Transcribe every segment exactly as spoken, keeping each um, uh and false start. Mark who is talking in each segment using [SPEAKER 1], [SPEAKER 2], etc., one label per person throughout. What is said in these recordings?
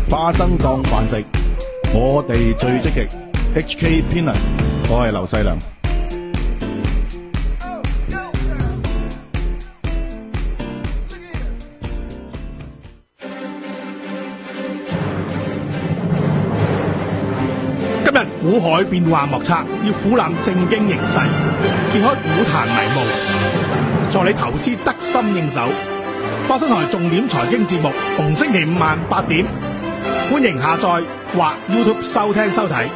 [SPEAKER 1] 花生當飯食，我哋最積極。H K 天能，我係劉細良。
[SPEAKER 2] 今日股海變幻莫測，要俯瞰正經形勢，揭開股壇迷霧，助你投資得心應手。花生台重點財經節目，逢星期五晚八點，歡迎下載或 YouTube 收聽收睇。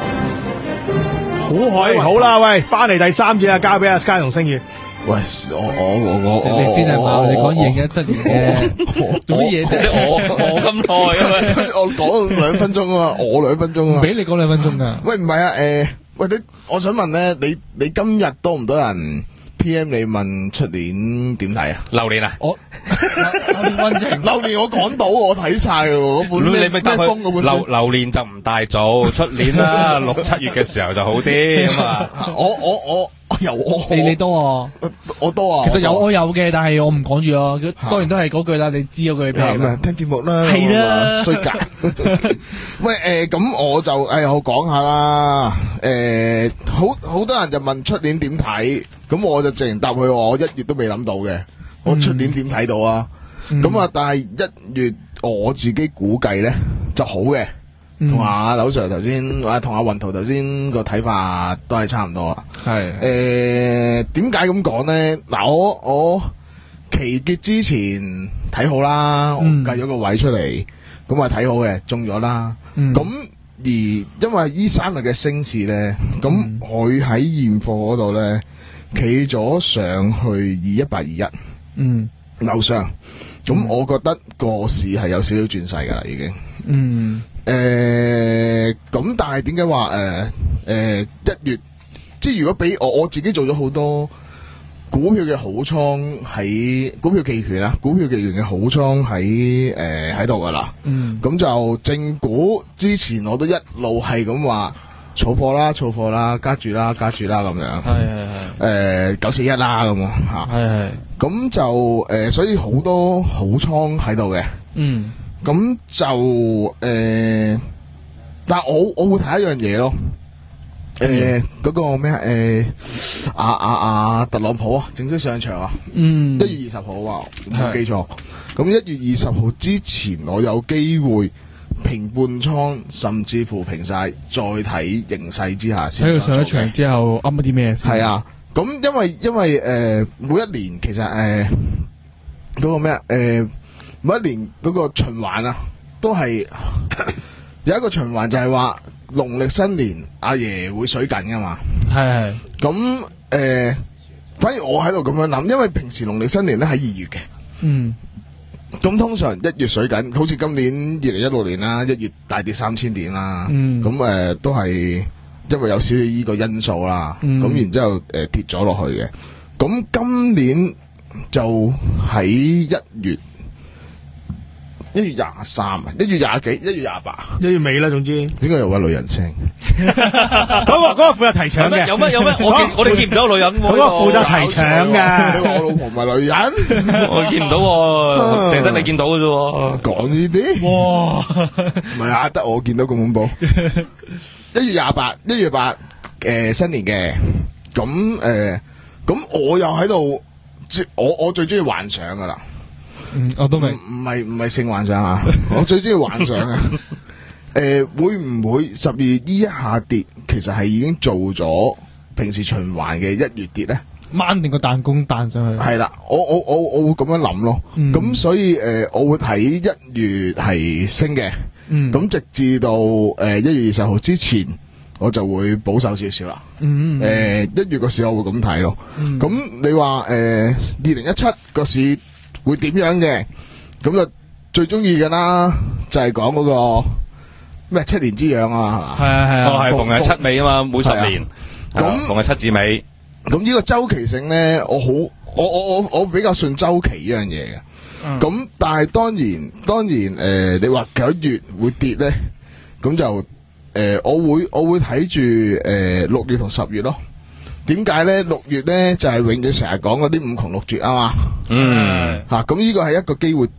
[SPEAKER 2] 股海好啦，喂，翻嚟第三節啊，交俾阿 Sky 同星月。
[SPEAKER 3] 喂，我我我我
[SPEAKER 4] 你先係嘛？你講二零一七年嘅做乜嘢啫？
[SPEAKER 5] 我我咁耐啊嘛，
[SPEAKER 3] 我講兩分鐘啊嘛，我兩分鐘啊，
[SPEAKER 4] 俾你講兩分鐘噶。
[SPEAKER 3] 喂，唔係啊，誒，喂，你我想問咧，你你今日多唔多人 P M 你問出年點睇啊？
[SPEAKER 5] 流年啊，
[SPEAKER 4] 我流年溫情，
[SPEAKER 3] 流年我講到，我睇晒嘅嗰本咩咩
[SPEAKER 5] 你咪答
[SPEAKER 3] 風嗰本
[SPEAKER 5] 佢流
[SPEAKER 3] 書。
[SPEAKER 5] 流年就唔大早，出年啦，六七月嘅時候就好啲咁啊。
[SPEAKER 3] 我我我由我
[SPEAKER 4] 你你多啊？
[SPEAKER 3] 我多啊。
[SPEAKER 4] 其實有
[SPEAKER 3] 我
[SPEAKER 4] 我有嘅，但係我唔講住咯。當然都係嗰句啦，你知嗰句
[SPEAKER 3] 係咪聽節目啦？
[SPEAKER 4] 係啦
[SPEAKER 3] 衰格。喂，誒，咁我就誒，我講下啦。誒，好好多人就問出年點睇，咁我就直然答佢，我一月都未諗到嘅，我出年點睇到啊？咁啊，但係一月我自己估計咧就好嘅，同阿劉 Sir 頭先，啊同阿雲圖頭先個睇法都係差唔多啊。
[SPEAKER 4] 係
[SPEAKER 3] 誒，點解咁講咧？嗱，我我期結之前睇好啦，我計咗個位出嚟，咁啊睇好嘅，中咗啦。咁而因為依三日嘅升市咧，咁佢喺現貨嗰度咧企咗上去二一八二一，嗯，樓上。咁我覺得個市係有少少轉勢噶啦，已經。嗯。誒，咁但係點解話誒誒一月？即係如果俾我我自己做咗好多股票嘅好倉喺股票期權啊，股票期權嘅好倉喺誒喺度噶啦。嗯。咁就正股之前我都一路係咁話儲貨啦，儲貨啦，加住啦，加住啦咁樣。係係係。誒九四一啦咁啊嚇。係係。咁就誒、呃，所以好多好倉喺度嘅。嗯。咁就誒、呃，但係我我會睇一樣嘢咯。誒、呃，嗰、那個咩啊？誒，阿阿阿特朗普啊，正式上場啊。嗯。一月二十號啊，冇記錯。咁一月二十號之前，我有機會平半倉，甚至乎平晒，再睇形勢之下先。
[SPEAKER 4] 喺佢上一場之後，噏咗啲咩？
[SPEAKER 3] 係啊。咁因為因為誒、呃、每一年其實誒嗰、呃那個咩啊誒每一年嗰個循環啊，都係有一個循環就係話農曆新年阿爺會水緊噶嘛。係係。咁誒、呃，反而我喺度咁樣諗，因為平時農曆新年咧喺二月嘅。嗯。咁通常一月水緊，好似今年二零一六年啦，一月大跌三千點啦。嗯。咁誒、呃、都係。因為有少少依個因素啦，咁、嗯、然之後誒、呃、跌咗落去嘅，咁今年就喺一月一月廿三啊，一月廿幾，一月廿八，
[SPEAKER 2] 一月尾啦，總之
[SPEAKER 3] 點解有位女人聲？
[SPEAKER 2] 嗰個嗰個負責提搶嘅，
[SPEAKER 5] 有乜有乜？我見我哋見唔到女人喎。
[SPEAKER 2] 嗰個負責提搶嘅，
[SPEAKER 3] 你話我老婆唔係女人，
[SPEAKER 5] 我見唔到喎，淨得你見到嘅啫。
[SPEAKER 3] 講呢啲，哇，唔係啊，得我見到咁恐怖。一月廿八，一月八，誒新年嘅，咁誒，咁我又喺度，我我最中意幻想噶啦，
[SPEAKER 4] 嗯，我都明，
[SPEAKER 3] 唔係唔係性幻想啊，我最中意幻想啊，誒會唔會十二月依一下跌，其實係已經做咗平時循環嘅一月跌咧？
[SPEAKER 4] 掹定個彈弓彈上去，
[SPEAKER 3] 係啦，我我我我會咁樣諗咯，咁、嗯、所以誒、呃、我會睇一月係升嘅。咁、嗯、直至到誒一月二十號之前，我就會保守少少啦。誒、嗯、一、呃、月個市我會咁睇咯。咁、嗯、你話誒二零一七個市會點樣嘅？咁就最中意嘅啦，就係講嗰個咩七年之癢啊，係嘛？係啊係啊，
[SPEAKER 5] 哦係逢係七尾啊嘛，每十年。咁、啊、逢係七字尾。
[SPEAKER 3] 咁呢個周期性咧，我好我我我我比較信周期呢樣嘢嘅。咁、嗯、但係當然當然誒、呃，你話九月會跌咧，咁就誒、呃，我會我會睇住誒六月同十月咯。點解咧？六月咧就係、是、永遠成日講嗰啲五窮六絕啊嘛。嗯。吓咁呢個係一個機會跌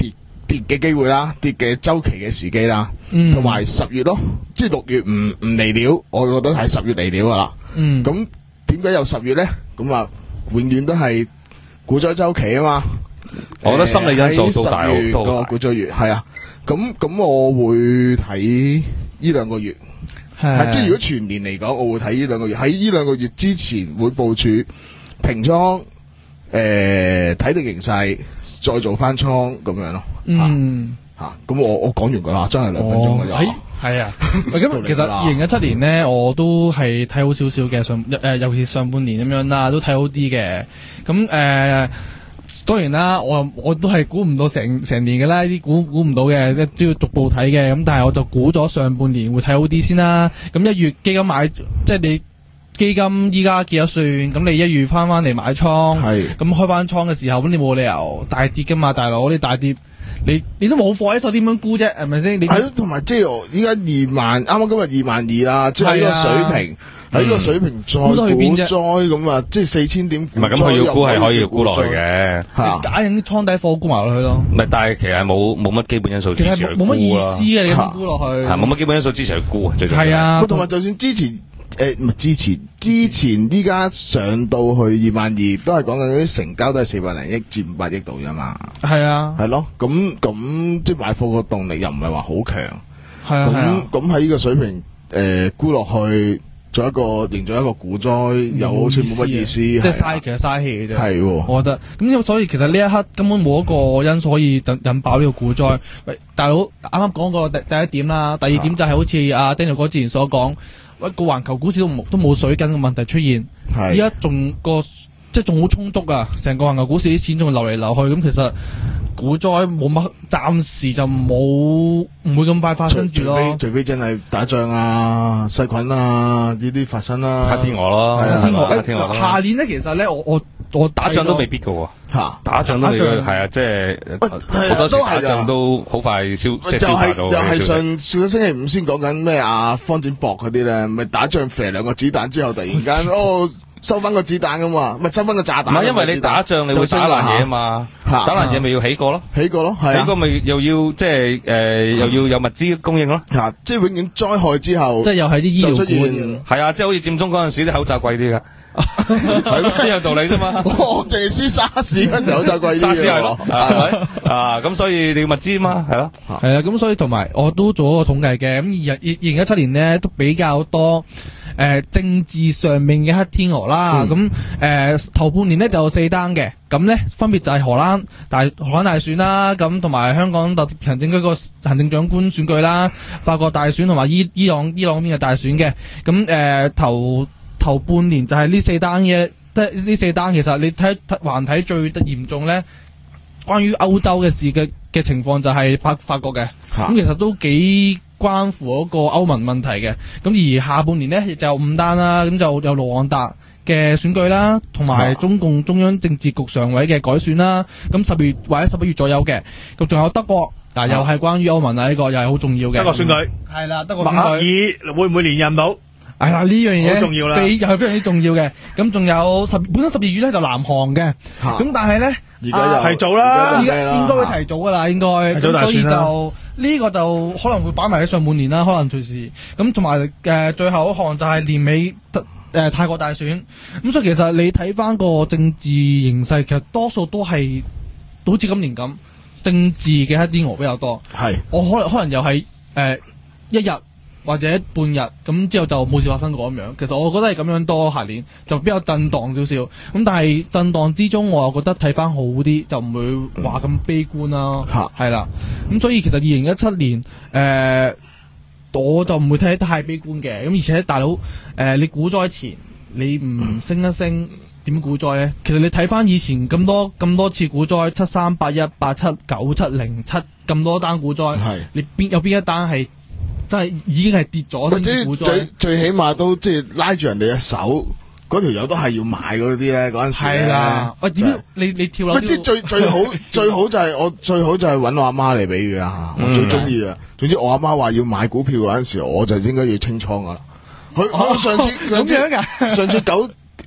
[SPEAKER 3] 跌嘅機會啦，跌嘅周期嘅時機啦，同埋十月咯，即係六月唔唔嚟料，我覺得係十月嚟料噶啦。
[SPEAKER 4] 嗯，
[SPEAKER 3] 咁點解有十月咧？咁啊，永遠都係股災周期啊嘛。
[SPEAKER 5] 我覺得心理因素都大好多。
[SPEAKER 3] 個股災月係啊，咁咁我會睇呢兩個月。係，即係如果全年嚟講，我會睇呢兩個月。喺呢兩個月之前會部署平倉，誒睇定形勢，再做翻倉咁樣咯。
[SPEAKER 4] 嗯，
[SPEAKER 3] 吓咁我我講完噶啦，真係兩分鐘嘅咋。
[SPEAKER 4] 係啊，咁其實二零一七年咧，我都係睇好少少嘅上誒，尤其是上半年咁樣啦，都睇好啲嘅。咁誒。當然啦，我我都係估唔到成成年嘅啦，呢啲估估唔到嘅，都要逐步睇嘅。咁但係我就估咗上半年會睇好啲先啦。咁一月基金買，即係你基金依家結咗算，咁你一月翻翻嚟買倉，咁開翻倉嘅時候，咁你冇理由大跌噶嘛，大佬你大跌，你你都冇貨喺手，點樣估啫？係咪先？
[SPEAKER 3] 係咯，同埋即係依家二萬，啱啱今日二萬二啦，即係呢個水平。喺呢個水平再股災咁啊，即係四千點。
[SPEAKER 5] 唔係咁，佢要沽係可以沽落去嘅。
[SPEAKER 4] 係假影啲倉底貨沽埋落去咯。
[SPEAKER 5] 唔係，但係其實冇冇乜基本因素支持佢沽啦。
[SPEAKER 4] 冇乜意思嘅，你咁沽落去。
[SPEAKER 5] 係冇乜基本因素支持佢沽，最重要。
[SPEAKER 4] 係啊，
[SPEAKER 3] 同埋就算之前誒唔係之前之前依家上到去二萬二，都係講緊啲成交都係四百零億至五百億度啫嘛。
[SPEAKER 4] 係啊，
[SPEAKER 3] 係咯，咁咁即係買貨個動力又唔係話好強。
[SPEAKER 4] 係啊，
[SPEAKER 3] 咁咁喺呢個水平誒沽落去。做一個營造一個股災，又好似冇乜意思，
[SPEAKER 4] 即係嘥，其實嘥氣嘅啫。
[SPEAKER 3] 係，
[SPEAKER 4] 我覺得咁，所以其實呢一刻根本冇一個因素可以引引爆呢個股災。喂，大佬啱啱講過第第一點啦，第二點就係好似阿 Daniel 哥之前所講，喂個環球股市都冇都冇水緊嘅問題出現，依家仲個即係仲好充足啊！成個環球股市啲錢仲流嚟流去，咁其實股災冇乜，暫時就冇唔會咁快發生住咯。
[SPEAKER 3] 除非除非真係打仗啊、細菌啊呢啲發生啦。
[SPEAKER 5] 黑天鵝咯，
[SPEAKER 3] 係啊，
[SPEAKER 4] 黑天鵝。
[SPEAKER 5] 黑天鵝。
[SPEAKER 4] 下年咧，其實咧，我我我
[SPEAKER 5] 打仗都未必噶喎。
[SPEAKER 3] 吓，
[SPEAKER 5] 打仗都未必係啊，即係好多時打仗都好快消即係消化到。
[SPEAKER 3] 又係上上個星期五先講緊咩啊？方展博嗰啲咧，咪打仗射兩個子彈之後，突然間哦。收翻個子彈噶嘛，咪收翻個炸彈。唔係，
[SPEAKER 5] 因為你打仗你會打爛嘢啊嘛，打爛嘢咪要起過咯，
[SPEAKER 3] 起過咯，係啊，
[SPEAKER 5] 起過咪又要即係誒又要有物資供應咯。
[SPEAKER 3] 吓，即係永遠災害之後，
[SPEAKER 4] 即係又係啲醫療
[SPEAKER 3] 股。
[SPEAKER 5] 係啊，即係好似佔中嗰陣時啲口罩貴啲噶，係一樣道理啫嘛。
[SPEAKER 3] 我淨係知沙士嗰陣時口罩貴啲。
[SPEAKER 5] 沙士係咯，係咪啊？咁所以你要物資嘛，係咯。
[SPEAKER 4] 係啊，咁所以同埋我都做咗個統計嘅，咁二二零一七年咧都比較多。誒、呃，政治上面嘅黑天鵝啦，咁誒、嗯呃、頭半年咧就有四單嘅，咁咧分別就係荷蘭大荷蘭大選啦，咁同埋香港特行政區個行政長官選舉啦，法國大選同埋伊伊朗伊朗邊嘅大選嘅，咁誒、呃、頭頭半年就係呢四單嘢，得呢四單其實你睇橫睇最得嚴重咧，關於歐洲嘅事嘅嘅情況就係法法國嘅，咁、啊、其實都幾。關乎嗰個歐盟問題嘅，咁而下半年呢，就有五單啦，咁就有盧旺達嘅選舉啦，同埋中共中央政治局常委嘅改選啦，咁十月或者十一月左右嘅，咁仲有德國，嗱、啊、又係關於歐盟啊，呢、這個又係好重要嘅。
[SPEAKER 2] 德國選舉
[SPEAKER 4] 係啦，德國選舉。
[SPEAKER 2] 默克爾會唔會連任到？
[SPEAKER 4] 係啦，呢樣嘢
[SPEAKER 2] 好重要啦，
[SPEAKER 4] 非又係非常之重要嘅。咁仲有十本身十二月咧就南韓嘅，咁、啊、但係咧
[SPEAKER 3] 而家
[SPEAKER 2] 提早啦，
[SPEAKER 4] 而家應該會提早噶啦，應該咁所以就呢、這個就可能會擺埋喺上半年啦，可能隨時咁同埋誒最後一項就係年尾誒、呃、泰國大選，咁所以其實你睇翻個政治形勢，其實多數都係好似今年咁政治嘅黑天鵝比較多。係我可能可能又係誒、呃、一日。或者半日咁之後就冇事發生過咁樣，其實我覺得係咁樣多，下年就比較震盪少少。咁但係震盪之中，我又覺得睇翻好啲，就唔會話咁悲觀啦。係啦、嗯，咁所以其實二零一七年誒、呃，我就唔會睇得太悲觀嘅。咁而且大佬誒、呃，你股災前你唔升一升，點股災咧？其實你睇翻以前咁多咁多次股災，七三八一八七九七零七咁多單股災，你邊有邊一單係？真係已經係跌咗，甚至股災
[SPEAKER 3] 最最起碼都即係拉住人哋嘅手，嗰條友都係要買嗰啲咧。嗰陣時係啦，
[SPEAKER 4] 喂點、就是？你你跳樓？
[SPEAKER 3] 即係最最好最好就係我最好就係揾我阿媽嚟比喻啊！我最中意啊！總之我阿媽話要買股票嗰陣時，我就應該要清倉噶啦。佢我上次上次上次九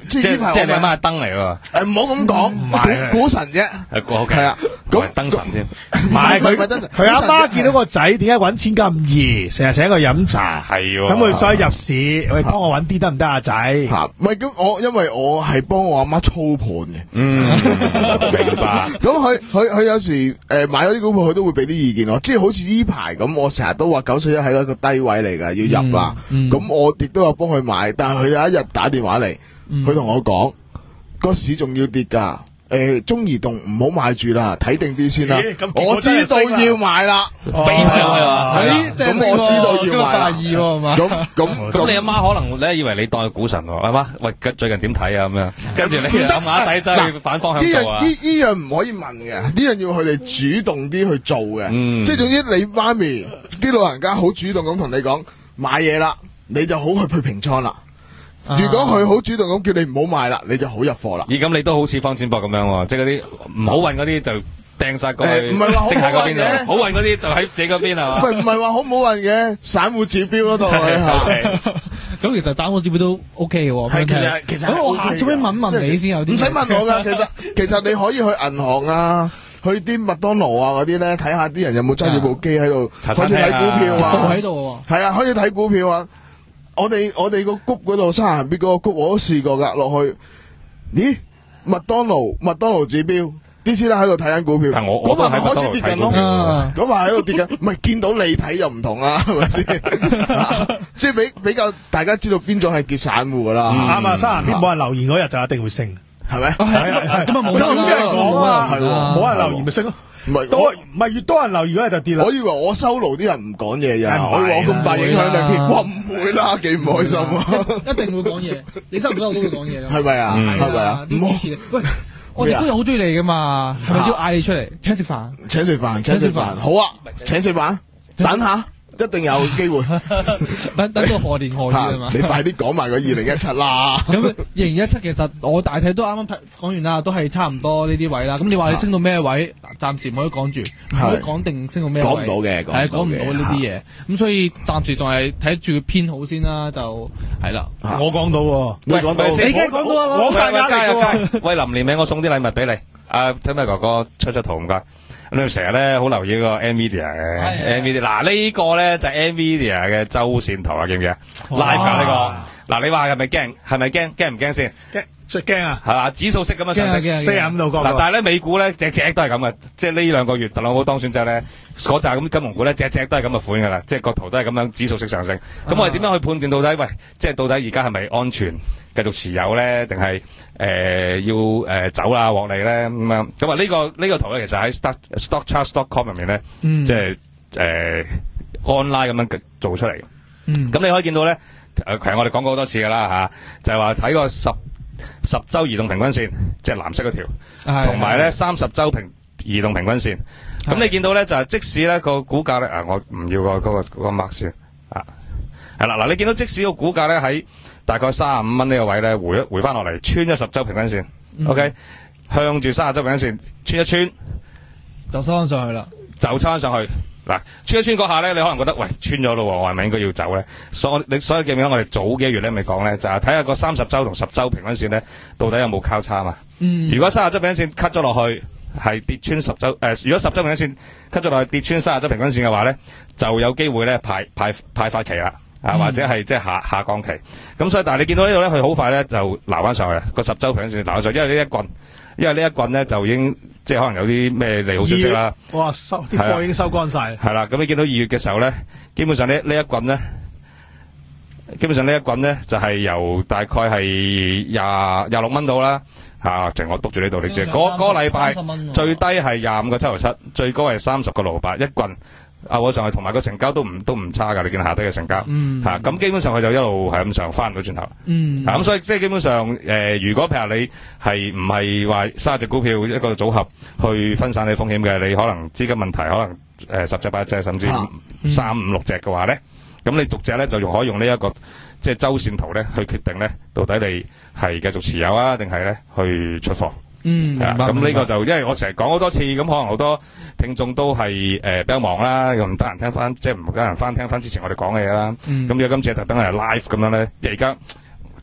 [SPEAKER 3] 即係呢排
[SPEAKER 5] 即係你阿媽係燈嚟喎。
[SPEAKER 3] 誒，唔好咁講，股股神啫，係啊，
[SPEAKER 5] 咁燈神添。
[SPEAKER 2] 唔係佢佢阿媽見到個仔點解揾錢咁易，成日請佢飲茶，
[SPEAKER 5] 係喎。
[SPEAKER 2] 咁佢所以入市，喂，幫我揾啲得唔得啊仔？
[SPEAKER 3] 吓，唔係咁我因為我係幫我阿媽操盤嘅。
[SPEAKER 5] 嗯，明白。
[SPEAKER 3] 咁佢佢佢有時誒買咗啲股票，佢都會俾啲意見我，即係好似呢排咁，我成日都話九四一係一個低位嚟㗎，要入啦。咁我亦都有幫佢買，但係佢有一日打電話嚟，佢同我講個市仲要跌㗎。誒，中移動唔好買住啦，睇定啲先啦。我知道要買啦，
[SPEAKER 5] 飛開啊！
[SPEAKER 3] 咁我知道要買啦。咁咁
[SPEAKER 5] 咁，你阿媽可能咧以為你當佢股神喎，阿媽，喂，最近點睇啊？咁樣，跟住你暗啞底真係反方向做啊！
[SPEAKER 3] 呢呢呢樣唔可以問嘅，呢樣要佢哋主動啲去做嘅。即係總之，你媽咪啲老人家好主動咁同你講買嘢啦，你就好去去平倉啦。如果佢好主動咁叫你唔好買啦，你就好入貨啦。
[SPEAKER 5] 咦，咁你都好似方展博咁樣喎，即係嗰啲唔好運嗰啲就掟晒過去，
[SPEAKER 3] 唔係話好運嘅，
[SPEAKER 5] 好運嗰啲就喺自己嗰邊係嘛？
[SPEAKER 3] 喂，唔係話好唔好運嘅，散戶指標嗰度係。
[SPEAKER 4] 咁其實散戶指標都 OK 嘅喎。
[SPEAKER 3] 係其實其實
[SPEAKER 4] 咁我下次可以問問你先有啲。
[SPEAKER 3] 唔使問我㗎，其實其實你可以去銀行啊，去啲麥當勞啊嗰啲咧，睇下啲人有冇揸住部機喺度，好似睇股票啊，
[SPEAKER 4] 喺度喎。
[SPEAKER 3] 係啊，可以睇股票啊。我哋我哋個谷嗰度沙行邊嗰個谷我都試過噶，落去，咦？麥當勞麥當勞指標，啲師奶喺度睇緊股票，嗰排咪開始跌緊咯，嗰排喺度跌緊，唔係見到你睇又唔同啦，係咪先？即係比比較大家知道邊種係叫散戶噶啦。
[SPEAKER 2] 啱啊，沙行邊冇人留言嗰日就一定會升，
[SPEAKER 3] 係咪？
[SPEAKER 2] 係係咁啊冇人講啊，係冇人留言咪升咯。唔係多，唔係越多人留言嗰日就跌啦。
[SPEAKER 3] 我以為我收爐啲人唔講嘢呀，我以為我咁大影響力添，哇唔會啦，幾唔開心啊！
[SPEAKER 4] 一定會講嘢，你收唔收我都會講嘢㗎。
[SPEAKER 3] 係咪啊？係咪啊？
[SPEAKER 4] 唔支持你，喂，我哋都有好中意你噶嘛，係咪要嗌你出嚟請食飯？
[SPEAKER 3] 請食飯，請食飯，好啊！請食飯，等下。一定有機會，
[SPEAKER 4] 等等到何年何月啊嘛！
[SPEAKER 3] 你快啲講埋個二零一七啦。
[SPEAKER 4] 咁二零一七其實我大體都啱啱講完啦，都係差唔多呢啲位啦。咁你話你升到咩位？暫時唔可以講住，唔可以講定升到咩位。
[SPEAKER 3] 講唔到嘅，
[SPEAKER 4] 係講唔到呢啲嘢。咁所以暫時仲係睇住偏好先啦，就係啦。
[SPEAKER 2] 我講到喎，
[SPEAKER 3] 你講到，
[SPEAKER 4] 你梗係講到啦。
[SPEAKER 5] 我加加加加，喂，臨年尾我送啲禮物俾你。阿聽咩哥哥出出圖唔該。咁你成日咧好留意個 Nvidia 嘅 Nvidia，嗱呢個咧就係 Nvidia 嘅周線圖啊，記唔記啊 ？Live 啊呢個，嗱你話係咪驚？係咪驚？驚唔驚先？
[SPEAKER 2] 驚，最驚啊！
[SPEAKER 5] 係嘛，指數式咁樣上升，
[SPEAKER 2] 四十五度角。
[SPEAKER 5] 嗱，但係咧美股咧隻隻都係咁嘅，即係呢兩個月特朗普當選之後咧，嗰扎咁金融股咧隻隻都係咁嘅款噶啦，即係個圖都係咁樣指數式上升。咁我哋點樣去判斷到底？喂，即係到底而家係咪安全繼續持有咧，定係誒要誒走啦獲利咧咁樣？咁啊呢個呢個圖咧，其實喺 stock stock chart dot com 入面咧，即係誒 online 咁樣做出嚟。咁你可以見到咧，誒其實我哋講過好多次噶啦吓，就係話睇個十十周移動平均線，即係藍色嗰條，同埋咧三十周平移動平均線。咁你見到咧就係即使咧個股價咧啊，我唔要個嗰個嗰個 mark 先啊，係啦嗱，你見到即使個股價咧喺大概三十五蚊呢個位咧回一回翻落嚟，穿咗十周平均線、嗯、，OK， 向住三十周平均線穿一穿，
[SPEAKER 4] 就收翻上去啦，
[SPEAKER 5] 就抽翻上去。嗱，穿一穿嗰下咧，你可能覺得喂穿咗咯，我係咪應該要走咧？所以你所以記唔記得我哋早幾個月咧咪講咧，就係睇下個三十周同十周平均線咧，到底有冇交叉嘛？嗯，如果三十周平均線 cut 咗落去，係跌穿十周誒、呃，如果十周平均線 cut 咗落去跌穿三十周平均線嘅話咧，就有機會咧派派派發期啦。啊，或者係即係下下降期，咁所以但係你見到呢度咧，佢好快咧就撈翻上去，個十周平均線撈翻上去，因為呢一棍，因為呢一棍咧就已經即係可能有啲咩利好消息啦。
[SPEAKER 2] 哇，收啲貨已經收乾晒。
[SPEAKER 5] 係啦，咁你見到二月嘅時候咧，基本上呢呢一棍咧，基本上呢一棍咧就係、是、由大概係廿廿六蚊到啦，嚇，淨我督住呢度你知，嗰嗰個禮拜最低係廿五個七毫七，最高係三十個六八一棍。啊！我上去同埋個成交都唔都唔差噶，你見下低嘅成交，吓咁、嗯啊、基本上佢就一路係咁上翻唔到轉頭，嗯，咁、啊、所以即係基本上誒、呃，如果譬如你係唔係話三隻股票一個組合去分散你風險嘅，你可能資金問題，可能誒、呃、十隻八隻甚至三五六隻嘅話咧，咁、嗯、你逐隻咧就用可以用呢、這、一個即係周線圖咧去決定咧，到底你係繼續持有啊，定係咧去出貨。嗯，係啦，咁呢個就因為我成日講好多次，咁可能好多聽眾都係誒、呃、比較忙啦，又唔得閒聽翻，即係唔得閒翻聽翻之前我哋講嘅嘢啦。咁如果今次特登係 live 咁樣咧，而家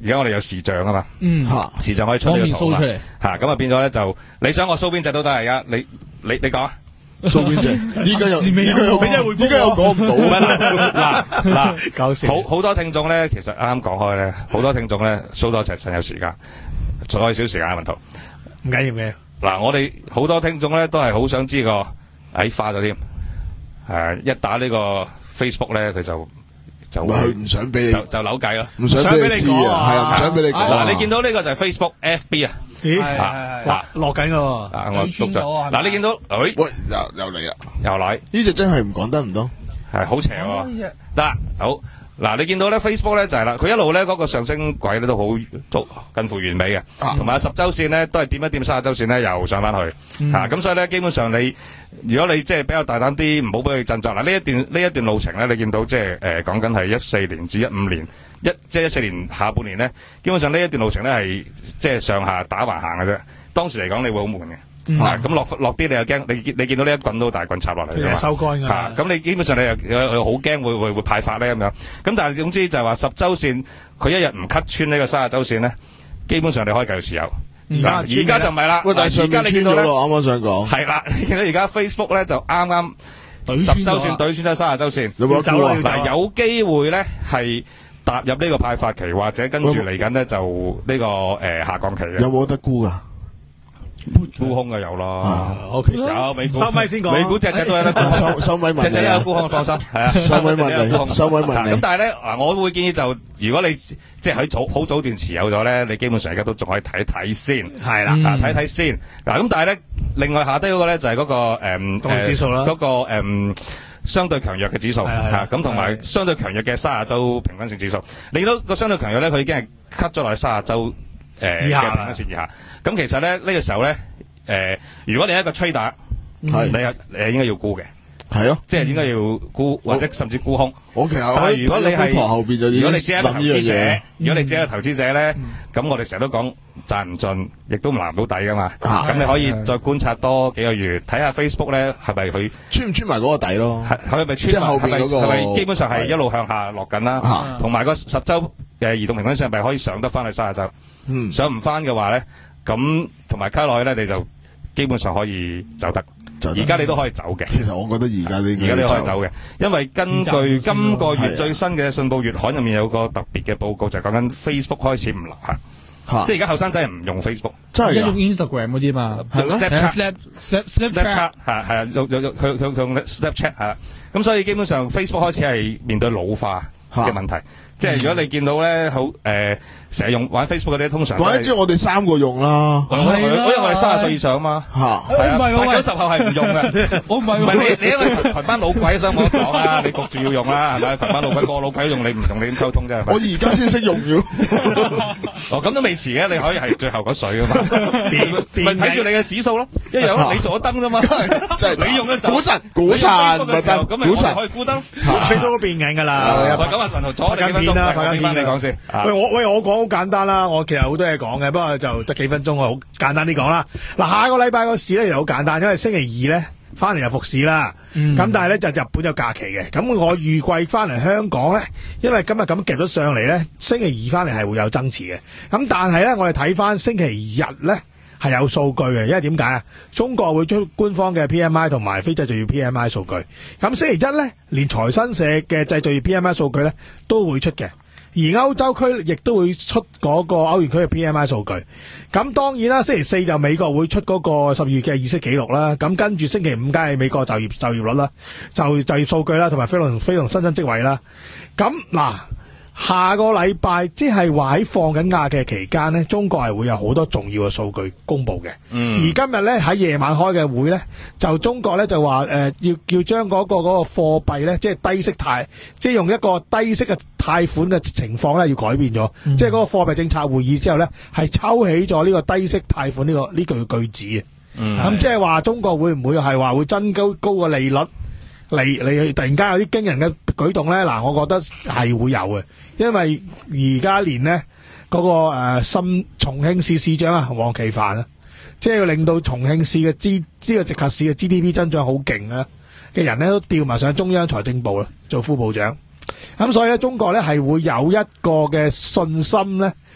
[SPEAKER 5] 而家我哋有視像啊嘛，
[SPEAKER 4] 嗯，
[SPEAKER 5] 視像可以出呢個圖嘛，
[SPEAKER 4] 出嚟
[SPEAKER 5] 嚇咁啊變咗咧就你想我 show 邊隻都得而家，你你你講啊。
[SPEAKER 3] 數邊隻？依家又依家又依家又講唔到。
[SPEAKER 5] 嗱嗱，
[SPEAKER 2] 搞笑。
[SPEAKER 5] 好好多聽眾咧，其實啱啱講開咧，好多聽眾咧 show 多隻趁有時間，再少時間問圖。
[SPEAKER 2] 唔緊要嘅。
[SPEAKER 5] 嗱，我哋好多聽眾咧都係好想知個，誒花咗添，誒一打呢個 Facebook 咧佢就就
[SPEAKER 3] 佢唔想俾你
[SPEAKER 5] 就就扭計咯，
[SPEAKER 3] 唔想俾你知啊，係啊，唔想俾你講。
[SPEAKER 5] 嗱，你見到呢個就係 Facebook F B 啊。
[SPEAKER 2] 咦，
[SPEAKER 5] 嗱
[SPEAKER 2] 落緊噶喎，
[SPEAKER 5] 啊我錄咗，嗱你見到，誒，
[SPEAKER 3] 喂又又嚟啊，
[SPEAKER 5] 又嚟，
[SPEAKER 3] 呢隻真係唔講得唔多，
[SPEAKER 5] 係好邪喎，得好，嗱你見到咧 Facebook 咧就係啦，佢一路咧嗰個上升軌咧都好足近乎完美嘅，同埋十週線咧都係掂一掂三十週線咧又上翻去，嚇咁所以咧基本上你如果你即係比較大膽啲，唔好俾佢震責嗱呢一段呢一段路程咧，你見到即係誒講緊係一四年至一五年。一即係一四年下半年咧，基本上呢一段路程咧係即係上下打橫行嘅啫。當時嚟講，你會好悶嘅。咁落落啲你又驚，你你見到呢一棍都大棍插落嚟㗎嘛？
[SPEAKER 2] 收乾㗎。
[SPEAKER 5] 嚇咁你基本上你又又好驚會會會派發咧咁樣。咁但係總之就係話十週線，佢一日唔 cut 穿呢個三十週線咧，基本上你可以繼續持有。而家而家就唔係啦。
[SPEAKER 3] 喂，但係上面穿咗咯，啱啱想講。
[SPEAKER 5] 係啦，你見到而家 Facebook 咧就啱啱十週線對穿咗三十週線。
[SPEAKER 3] 有冇沽啊？
[SPEAKER 5] 嗱，有機會咧係。踏入呢個派發期，或者跟住嚟緊咧就呢個誒下降期嘅。
[SPEAKER 3] 有冇得沽噶？
[SPEAKER 5] 沽空嘅有咯。
[SPEAKER 2] O K，
[SPEAKER 5] 有美股
[SPEAKER 2] 收米先講。
[SPEAKER 5] 美股隻隻都有得沽。
[SPEAKER 3] 收收米問你。
[SPEAKER 5] 隻隻都有沽空，放心。係啊。
[SPEAKER 3] 收米問你。收米問你。
[SPEAKER 5] 咁但係咧，嗱，我會建議就如果你即係喺早好早段持有咗咧，你基本上而家都仲可以睇睇先。
[SPEAKER 2] 係啦。
[SPEAKER 5] 啊，睇睇先。嗱，咁但係咧，另外下低嗰個咧就係嗰個誒
[SPEAKER 2] 誒指數啦。
[SPEAKER 5] 嗰個誒。相對強弱嘅指數，嚇咁同埋相對強弱嘅三十週平均線指數，你見到個相對強弱咧，佢已經係 cut 咗落去三十週誒嘅平均線以下。咁其實咧呢個時候咧，誒如果你係一個 trader，你係誒應該要沽嘅，
[SPEAKER 3] 係咯，
[SPEAKER 5] 即係應該要沽或者甚至沽空。
[SPEAKER 3] 我其實
[SPEAKER 5] 但係如果你係
[SPEAKER 3] 後邊就
[SPEAKER 5] 如果你只係一個投資者，如果你只係一個投資者咧，咁我哋成日都講賺唔盡，亦都唔拿唔到底噶嘛。咁你可以再觀察多幾個月，睇下 Facebook 咧係咪佢
[SPEAKER 3] 穿唔穿埋嗰個底咯？
[SPEAKER 5] 係係咪穿埋？係咪係咪基本上係一路向下落緊啦？同埋個十週嘅移動平均線係咪可以上得翻去三十週？嗯，上唔翻嘅話咧，咁同埋卡落去咧，你就基本上可以走得。而家你都可以走嘅。
[SPEAKER 3] 其實我覺得而家你
[SPEAKER 5] 而家你可以走嘅，因為根據今個月最新嘅信報月刊入面有個特別嘅報告，就係講緊 Facebook 開始唔流行，即係而家後生仔唔用 Facebook，
[SPEAKER 3] 真係
[SPEAKER 4] 用 Instagram 嗰啲嘛，
[SPEAKER 5] 用 Snapchat、
[SPEAKER 4] Snapchat
[SPEAKER 5] 係係啊，用用用佢佢用 Snapchat 係，咁所以基本上 Facebook 開始係面對老化嘅問題。即係如果你見到咧，好誒，成日用玩 Facebook 嗰啲，通常
[SPEAKER 3] 講一知我哋三個用啦，
[SPEAKER 5] 因為我哋三十歲以上啊嘛，
[SPEAKER 3] 嚇，
[SPEAKER 5] 係啊，八九十後係唔用嘅，
[SPEAKER 4] 我唔係，
[SPEAKER 5] 唔係你你因為群班老鬼想我講啊，你焗住要用啦，係咪？群班老鬼個老鬼用你唔同你點溝通啫？
[SPEAKER 3] 我而家先識用嘅，
[SPEAKER 5] 哦咁都未遲嘅，你可以係最後嗰水啊嘛，咪睇住你嘅指數咯，一樣你做咗燈啫嘛，
[SPEAKER 3] 即係
[SPEAKER 5] 你用嘅時候，
[SPEAKER 3] 股神股神
[SPEAKER 5] 嘅時候，咁咪我哋可以沽燈
[SPEAKER 2] ，Facebook 都變緊㗎啦。
[SPEAKER 5] 喂，咁啊，文豪坐你幾分鐘？
[SPEAKER 2] 啦，快
[SPEAKER 5] 翻你講先。
[SPEAKER 2] 喂，我喂我講好簡單啦，我其實好多嘢講嘅，不過就得幾分鐘，我好簡單啲講啦。嗱，下個禮拜個市咧又好簡單，因為星期二咧翻嚟又復市啦。咁、嗯、但係咧就日本有假期嘅，咁我預計翻嚟香港咧，因為今日咁夾咗上嚟咧，星期二翻嚟係會有增持嘅。咁但係咧，我哋睇翻星期日咧係有數據嘅，因為點解啊？中國會出官方嘅 P M I 同埋非製造業 P M I 數據。咁星期一咧，連財新社嘅製造業 P M I 數據咧都會出嘅。而歐洲區亦都會出嗰個歐元區嘅 P M I 數據，咁當然啦，星期四就美國會出嗰個十二月嘅議息記錄啦，咁跟住星期五梗係美國就業就業率啦，就就業數據啦，同埋非農非農新增職位啦，咁嗱。下個禮拜即係話喺放緊假嘅期間呢，中國係會有好多重要嘅數據公布嘅。嗯、而今日呢，喺夜晚開嘅會呢，就中國呢就話誒、呃、要要將嗰、嗰個嗰、嗰個貨幣呢，即係低息貸，即係用一個低息嘅貸款嘅情況呢，要改變咗。嗯、即係嗰個貨幣政策會議之後呢，係抽起咗呢個低息貸款呢、呢個呢句句子嘅。咁、嗯、即係話中國會唔會係話會增高高個利率？嚟嚟突然間有啲驚人嘅舉動咧，嗱，我覺得係會有嘅，因為而家連呢嗰、那個誒深、呃、重慶市市長啊黃奇帆啊，即係要令到重慶市嘅 G 呢個直轄市嘅 G D P 增長好勁啊嘅人咧，都調埋上中央財政部啦做副部長，咁所以咧中國咧係會有一個嘅信心咧，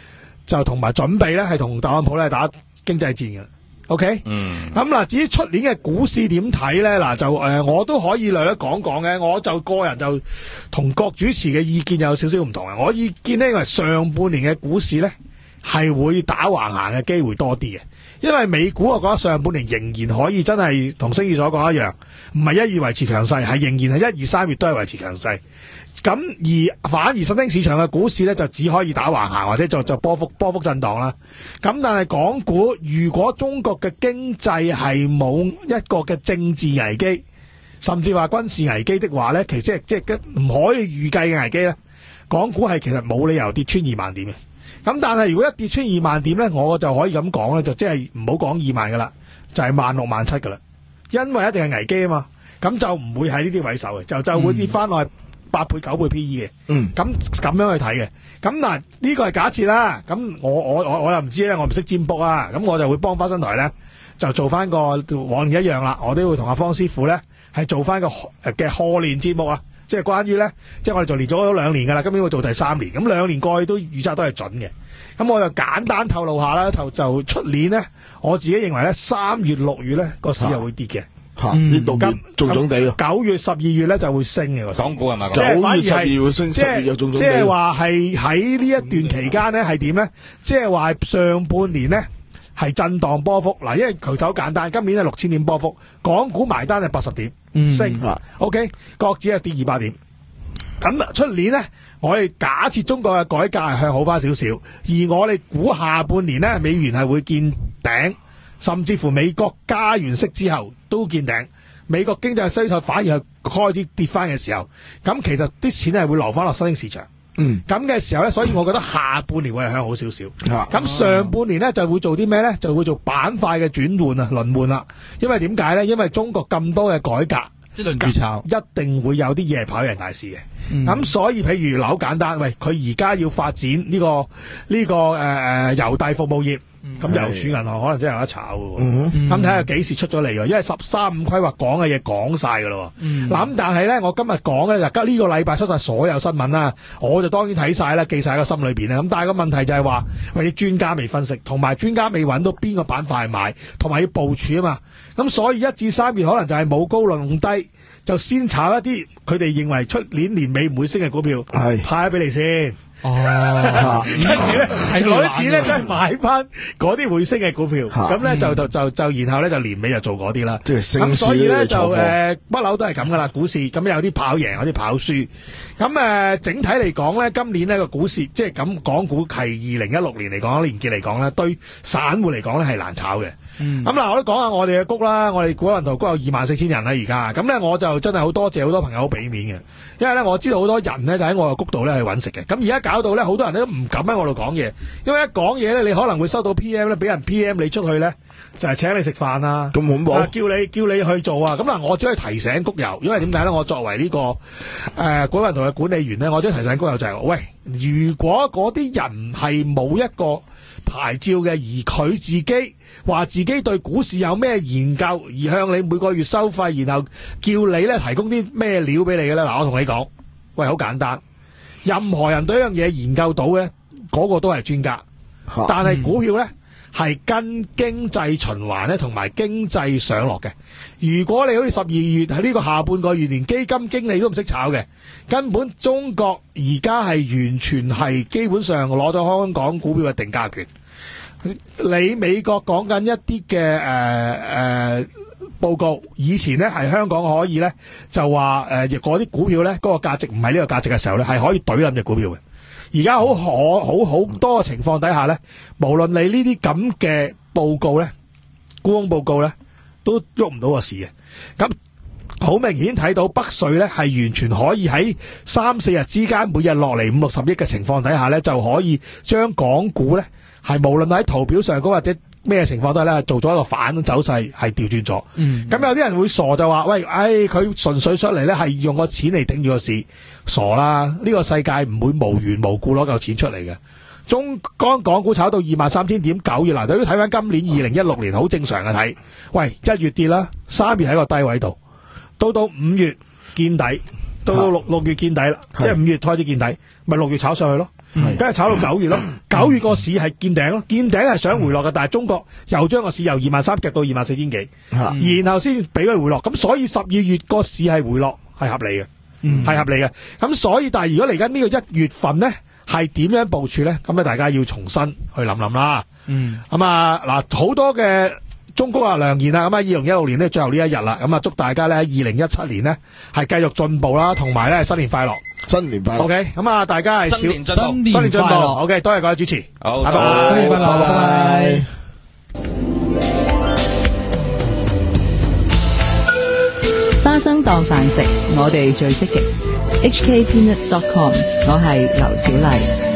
[SPEAKER 2] 就同埋準備咧係同特朗普咧打經濟戰嘅。OK，
[SPEAKER 5] 嗯，
[SPEAKER 2] 咁嗱，至於出年嘅股市點睇咧？嗱，就誒、呃，我都可以略略講講嘅。我就個人就同各主持嘅意見有少少唔同嘅。我意見呢，因為上半年嘅股市咧係會打橫行嘅機會多啲嘅，因為美股我覺得上半年仍然可以真係同星宇所講一樣，唔係一月維持強勢，係仍然係一二三月都係維持強勢。咁而反而新興市場嘅股市咧就只可以打橫行或者就就波幅波幅震盪啦。咁但係港股如果中國嘅經濟係冇一個嘅政治危機，甚至話軍事危機的話咧，其實即係即係唔可以預計嘅危機咧，港股係其實冇理由跌穿二萬點嘅。咁但係如果一跌穿二萬點咧，我就可以咁講咧，就即係唔好講二萬噶啦，就係萬六萬七噶啦，因為一定係危機啊嘛，咁就唔會喺呢啲位守嘅，就就會跌翻落去八倍九倍 P E 嘅，嗯，咁咁樣去睇嘅，咁嗱呢個係假設啦，咁我我我我又唔知咧，我唔識占卜啊，咁我就會幫翻新台咧，就做翻個往年一樣啦，我都會同阿方師傅咧係做翻個嘅賀年節目啊，即係關於咧，即係我哋就連咗兩年噶啦，今年會做第三年，咁兩年過去都預測都係準嘅，咁我就簡單透露下啦，就就出年咧，我自己認為咧三月六月咧個市又會跌嘅。
[SPEAKER 3] 吓，呢度咁重重地咯。
[SPEAKER 2] 九月、十二月咧就會升嘅，
[SPEAKER 5] 港股係咪？
[SPEAKER 2] 即係
[SPEAKER 3] 九月、十二月升，
[SPEAKER 2] 即
[SPEAKER 3] 十月又重重地。
[SPEAKER 2] 即係話係喺呢一段期間咧係點咧？即係話上半年咧係震盪波幅。嗱，因為佢就好簡單，今年係六千點波幅，港股埋單係八十點、嗯、升。嗯、OK， 國指係跌二百點。咁出年咧，我哋假設中國嘅改革係向好翻少少，而我哋估下半年咧美元係會見頂。甚至乎美國加完息之後都見頂，美國經濟衰退反而係開始跌翻嘅時候，咁其實啲錢係會流翻落新興市場。嗯，咁嘅時候咧，所以我覺得下半年會係向好少少。咁、啊、上半年咧就會做啲咩咧？就會做板塊嘅轉換啊、輪換啦。因為點解咧？因為中國咁多嘅改革，
[SPEAKER 4] 即係輪住炒，
[SPEAKER 2] 一定會有啲嘢係跑贏大市嘅。咁、嗯、所以譬如樓簡單，喂，佢而家要發展呢、這個呢、這個誒誒郵遞服務業。咁郵儲銀行可能真係有得炒嘅，咁睇下幾時出咗嚟喎？因為十三五規劃講嘅嘢講晒㗎咯。嗱、嗯，咁但係咧，我今日講嘅就呢個禮拜出晒所有新聞啦，我就當然睇晒啦，記晒喺個心裏邊啦。咁但係個問題就係話，喂，啲專家未分析，同埋專家未揾到邊個板塊買，同埋要部署啊嘛。咁所以一至三月可能就係冇高弄低，就先炒一啲佢哋認為出年年尾唔會升嘅股票，係派俾你先。哦，跟住咧，攞啲錢咧，真係買翻嗰啲會升嘅股票，咁咧就就就就然後咧就年尾就做嗰啲啦。即係升市，咁所以咧就誒不嬲都係咁噶啦，股市咁有啲跑贏，有啲跑輸。咁誒整體嚟講咧，今年呢個股市即係咁，港股係二零一六年嚟講，年結嚟講咧，對散戶嚟講咧係難炒嘅。咁嗱，我都講下我哋嘅谷啦，我哋股海雲圖谷有二萬四千人啦，而家咁咧我就真係好多謝好多朋友好俾面嘅，因為咧我知道好多人咧就喺我嘅谷度咧去揾食嘅，咁而家搞到咧好多人都唔敢喺我度講嘢，因為一講嘢咧你可能會收到 P M 咧，俾人 P M 你出去咧就係請你食飯啊，咁恐怖，叫你叫你去做啊，咁嗱我只可以提醒谷友，因為點解咧？我作為呢個誒股海雲圖嘅管理員咧，我只可以提醒谷友就係，喂，如果嗰啲人係冇一個牌照嘅，而佢自己話自己對股市有咩研究，而向你每個月收費，然後叫你咧提供啲咩料俾你嘅咧？嗱，我同你講，喂，好簡單，任何人對一樣嘢研究到嘅，嗰個都係專家，但係股票咧係跟經濟循環咧同埋經濟上落嘅。如果你好似十二月喺呢個下半個月連基金經理都唔識炒嘅，根本中國而家係完全係基本上攞咗香港股票嘅定價權。你美國講緊一啲嘅誒誒報告，以前咧係香港可以咧就話誒嗰啲股票咧嗰個價值唔係呢個價值嘅時候咧係可以懟冧隻股票嘅。而家好可好好多嘅情況底下咧，無論你呢啲咁嘅報告咧，沽空報告咧，都喐唔到個市嘅。咁好明顯睇到北水咧係完全可以喺三四日之間每日落嚟五六十億嘅情況底下咧，就可以將港股咧係無論喺圖表上高或者咩情況都係咧做咗一個反走勢，係調轉咗。咁、嗯、有啲人會傻就話，喂，唉，佢純粹出嚟咧係用個錢嚟頂住個市，傻啦！呢、這個世界唔會無緣無故攞嚿錢出嚟嘅。中剛港股炒到二萬三千點，九月嗱，都要睇翻今年二零一六年好正常嘅睇。喂，一月跌啦，三月喺個低位度，到到五月見底，到到六六月見底啦，即係五月開始見底，咪六月炒上去咯。 梗係炒到九月咯。九月個市係見頂咯，見頂係想回落嘅，但係中國又將個市由二萬三夾到二萬四千幾，然後先俾佢回落。咁所以十二月個市係回落係合理嘅，係、嗯、合理嘅。咁所以但係如果嚟緊呢個一月份咧，係點樣部署咧？咁咧大家要重新去諗諗啦。嗯，咁啊嗱，好多嘅忠告啊良言啊，咁啊二零一六年呢，最後呢一日啦，咁啊祝大家咧二零一七年呢係繼續進步啦，同埋咧新年快樂，
[SPEAKER 3] 新年快樂。
[SPEAKER 2] OK， 咁啊大家係小
[SPEAKER 5] 新年進步，
[SPEAKER 2] 新年進步。OK， 多謝各位主持，
[SPEAKER 5] 好，
[SPEAKER 2] 拜拜，
[SPEAKER 4] 新年快樂，拜拜。
[SPEAKER 6] 花生當飯食，我哋最積極。H K Peanuts dot com， 我係劉小麗。